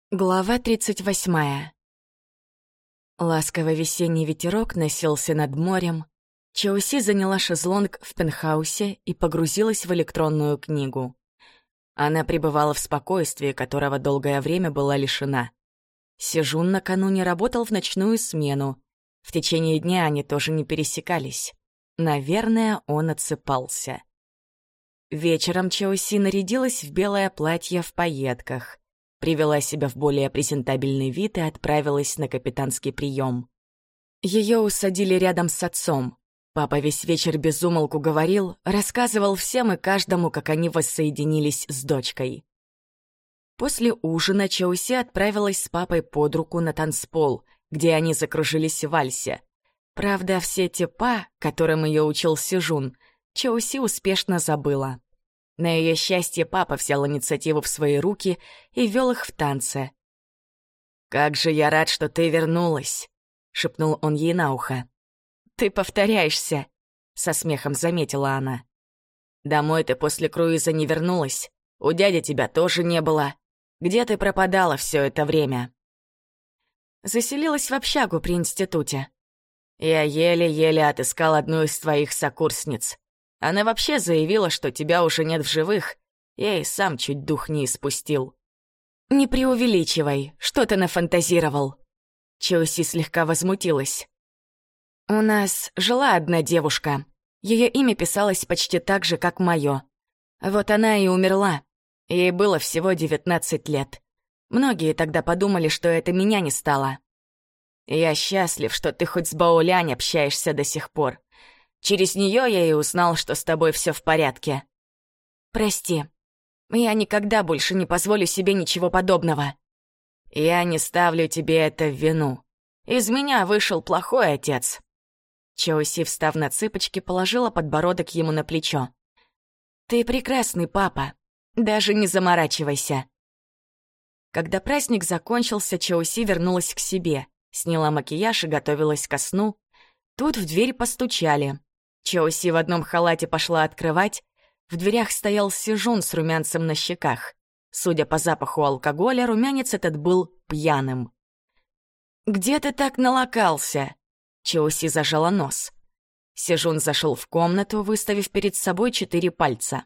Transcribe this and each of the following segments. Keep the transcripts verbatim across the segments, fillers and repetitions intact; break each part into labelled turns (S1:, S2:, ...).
S1: Глава тридцать восьмая. Ласковый весенний ветерок носился над морем. Чоуси заняла шезлонг в пентхаусе и погрузилась в электронную книгу. Она пребывала в спокойствии, которого долгое время была лишена. Сежун накануне работал в ночную смену. В течение дня они тоже не пересекались. Наверное, он отсыпался. Вечером Чоуси нарядилась в белое платье в пайетках. Привела себя в более презентабельный вид и отправилась на капитанский прием. Ее усадили рядом с отцом. Папа весь вечер без умолку говорил, рассказывал всем и каждому, как они воссоединились с дочкой. После ужина Чоуси отправилась с папой под руку на танцпол, где они закружились в вальсе. Правда, все те па, которым ее учил Сежун, Чоуси успешно забыла. На ее счастье папа взял инициативу в свои руки и вел их в танце. «Как же я рад, что ты вернулась!» — шепнул он ей на ухо. «Ты повторяешься!» — со смехом заметила она. «Домой ты после круиза не вернулась. У дяди тебя тоже не было. Где ты пропадала все это время?» «Заселилась в общагу при институте. Я еле-еле отыскал одну из твоих сокурсниц. Она вообще заявила, что тебя уже нет в живых. Я и сам чуть дух не испустил». «Не преувеличивай, что ты нафантазировал?» Чоуси слегка возмутилась. «У нас жила одна девушка. Ее имя писалось почти так же, как мое. Вот она и умерла. Ей было всего девятнадцать лет. Многие тогда подумали, что это меня не стало. Я счастлив, что ты хоть с Баолянь общаешься до сих пор. Через нее я и узнал, что с тобой все в порядке. Прости, я никогда больше не позволю себе ничего подобного. Я не ставлю тебе это в вину. Из меня вышел плохой отец». Чоуси, встав на цыпочки, положила подбородок ему на плечо. «Ты прекрасный папа. Даже не заморачивайся». Когда праздник закончился, Чоуси вернулась к себе, сняла макияж и готовилась ко сну. Тут в дверь постучали. Чоуси в одном халате пошла открывать. В дверях стоял Сежун с румянцем на щеках. Судя по запаху алкоголя, румянец этот был пьяным. «Где ты так налокался?» Чоуси зажала нос. Сежун зашел в комнату, выставив перед собой четыре пальца.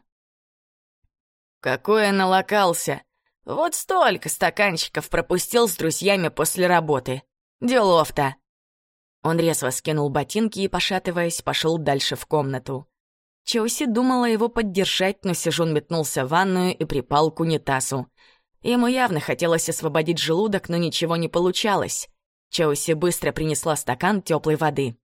S1: «Какой я налокался? Вот столько стаканчиков пропустил с друзьями после работы. Делов-то!» Он резво скинул ботинки и, пошатываясь, пошел дальше в комнату. Чоуси думала его поддержать, но Сежун метнулся в ванную и припал к унитазу. Ему явно хотелось освободить желудок, но ничего не получалось. Чоуси быстро принесла стакан теплой воды.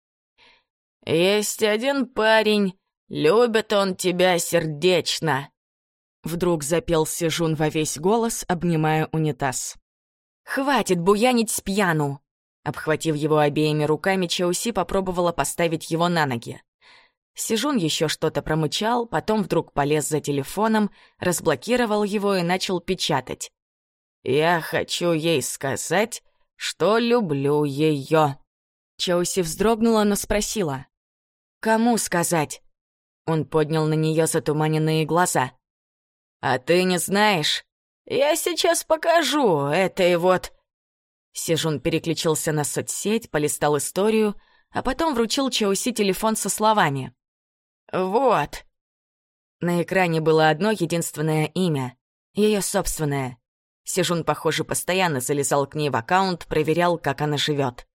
S1: «Есть один парень, любит он тебя сердечно!» Вдруг запел Сежун во весь голос, обнимая унитаз. «Хватит буянить с пьяну!» Обхватив его обеими руками, Чоуси попробовала поставить его на ноги. Сежун еще что-то промычал, потом вдруг полез за телефоном, разблокировал его и начал печатать. «Я хочу ей сказать, что люблю ее». Чоуси вздрогнула, но спросила. «Кому сказать?» Он поднял на нее затуманенные глаза. «А ты не знаешь? Я сейчас покажу этой вот...» Сежун переключился на соцсеть, полистал историю, а потом вручил Чоуси телефон со словами. «Вот». На экране было одно единственное имя, ее собственное. Сежун, похоже, постоянно залезал к ней в аккаунт, проверял, как она живет.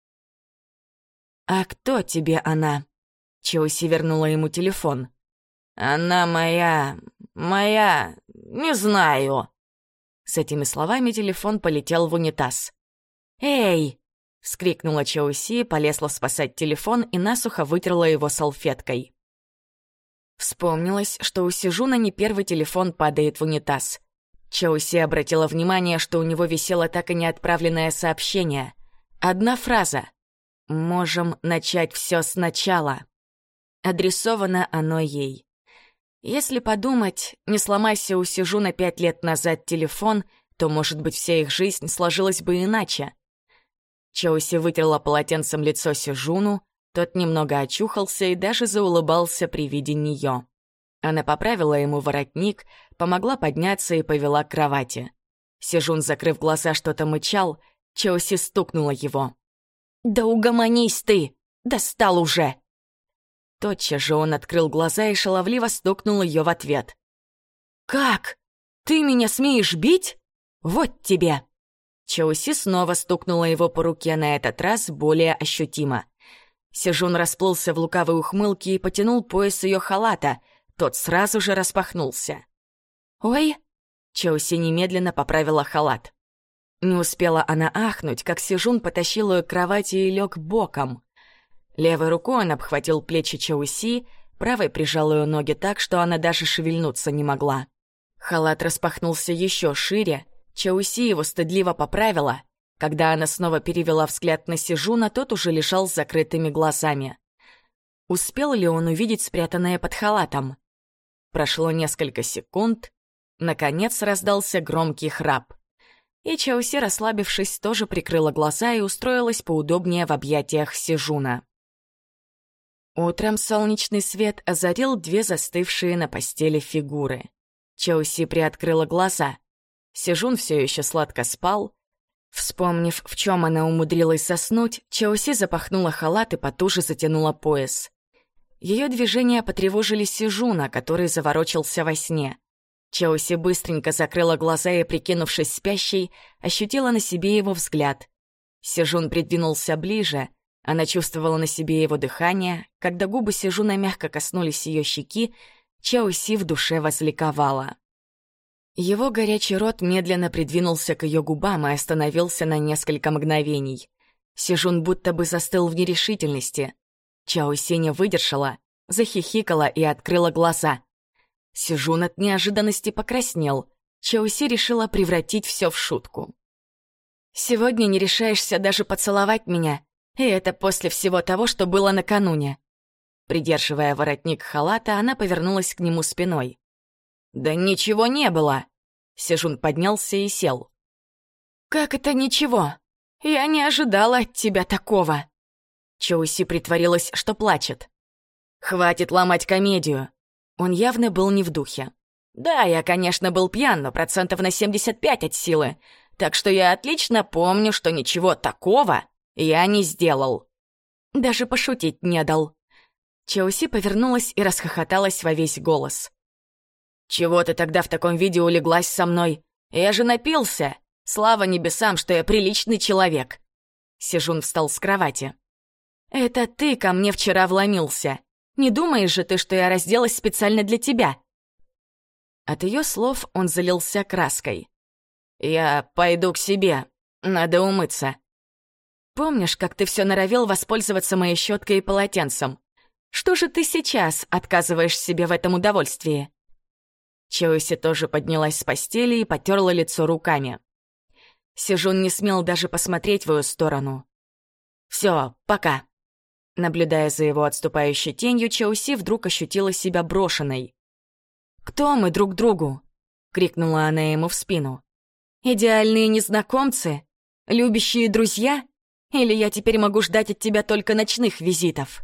S1: «А кто тебе она?» Чоуси вернула ему телефон. «Она моя... моя... не знаю». С этими словами телефон полетел в унитаз. «Эй!» — вскрикнула Чоуси, полезла спасать телефон и насухо вытерла его салфеткой. Вспомнилось, что у Сежуна не первый телефон падает в унитаз. Чоуси обратила внимание, что у него висело так и не отправленное сообщение. Одна фраза. «Можем начать все сначала». Адресовано оно ей. Если подумать, не сломайся у Сежуна пять лет назад телефон, то, может быть, вся их жизнь сложилась бы иначе. Чоуси вытерла полотенцем лицо Сежуну, тот немного очухался и даже заулыбался при виде нее. Она поправила ему воротник, помогла подняться и повела к кровати. Сежун, закрыв глаза, что-то мычал, Чоуси стукнула его. «Да угомонись ты! Достал уже!» Тотчас же он открыл глаза и шаловливо стукнул ее в ответ. «Как? Ты меня смеешь бить? Вот тебе!» Чоуси снова стукнула его по руке, на этот раз более ощутимо. Сежун расплылся в лукавой ухмылке и потянул пояс ее халата. Тот сразу же распахнулся. «Ой!» Чоуси немедленно поправила халат. Не успела она ахнуть, как Сежун потащил ее к кровати и лег боком. Левой рукой он обхватил плечи Чоуси, правой прижал ее ноги так, что она даже шевельнуться не могла. Халат распахнулся еще шире, Чоуси его стыдливо поправила. Когда она снова перевела взгляд на Сежуна, тот уже лежал с закрытыми глазами. Успел ли он увидеть спрятанное под халатом? Прошло несколько секунд. Наконец раздался громкий храп. И Чоуси, расслабившись, тоже прикрыла глаза и устроилась поудобнее в объятиях Сежуна. Утром солнечный свет озарил две застывшие на постели фигуры. Чоуси приоткрыла глаза. Сежун все еще сладко спал. Вспомнив, в чем она умудрилась заснуть, Чоуси запахнула халат и потуже затянула пояс. Ее движения потревожили Сежуна, который заворочился во сне. Чоуси быстренько закрыла глаза и, прикинувшись спящей, ощутила на себе его взгляд. Сежун придвинулся ближе. Она чувствовала на себе его дыхание. Когда губы Сежуна мягко коснулись ее щеки, Чоуси в душе возликовала. Его горячий рот медленно придвинулся к ее губам и остановился на несколько мгновений. Сежун будто бы застыл в нерешительности. Чоуси не выдержала, захихикала и открыла глаза. Сежун от неожиданности покраснел. Чоуси решила превратить все в шутку. «Сегодня не решаешься даже поцеловать меня, и это после всего того, что было накануне». Придерживая воротник халата, она повернулась к нему спиной. «Да ничего не было!» Сежун поднялся и сел. «Как это ничего? Я не ожидала от тебя такого!» Чоуси притворилась, что плачет. «Хватит ломать комедию!» Он явно был не в духе. «Да, я, конечно, был пьян, но процентов на семьдесят пять от силы, так что я отлично помню, что ничего такого я не сделал. Даже пошутить не дал». Чоуси повернулась и расхохоталась во весь голос. «Чего ты тогда в таком виде улеглась со мной? Я же напился! Слава небесам, что я приличный человек!» Сежун встал с кровати. «Это ты ко мне вчера вломился. Не думаешь же ты, что я разделась специально для тебя?» От ее слов он залился краской. «Я пойду к себе. Надо умыться». «Помнишь, как ты все норовил воспользоваться моей щеткой и полотенцем? Что же ты сейчас отказываешь себе в этом удовольствии?» Чоуси тоже поднялась с постели и потерла лицо руками. Сежун не смел даже посмотреть в ее сторону. «Все, пока». Наблюдая за его отступающей тенью, Чоуси вдруг ощутила себя брошенной. «Кто мы друг другу?» — крикнула она ему в спину. «Идеальные незнакомцы? Любящие друзья? Или я теперь могу ждать от тебя только ночных визитов?»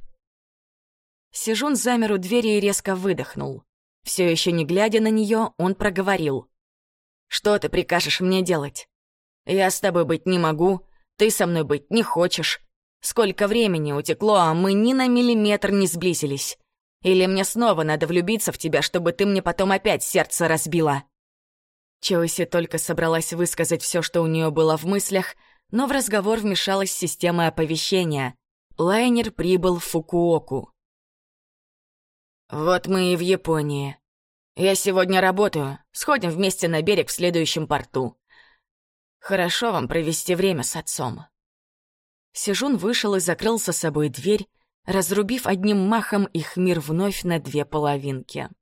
S1: Сежун замер у двери и резко выдохнул. Все еще не глядя на нее, он проговорил. «Что ты прикажешь мне делать? Я с тобой быть не могу, ты со мной быть не хочешь. Сколько времени утекло, а мы ни на миллиметр не сблизились. Или мне снова надо влюбиться в тебя, чтобы ты мне потом опять сердце разбила?» Чоуси только собралась высказать все, что у нее было в мыслях, но в разговор вмешалась система оповещения. Лайнер прибыл в Фукуоку. «Вот мы и в Японии. Я сегодня работаю. Сходим вместе на берег в следующем порту. Хорошо вам провести время с отцом». Сежун вышел и закрыл за собой дверь, разрубив одним махом их мир вновь на две половинки.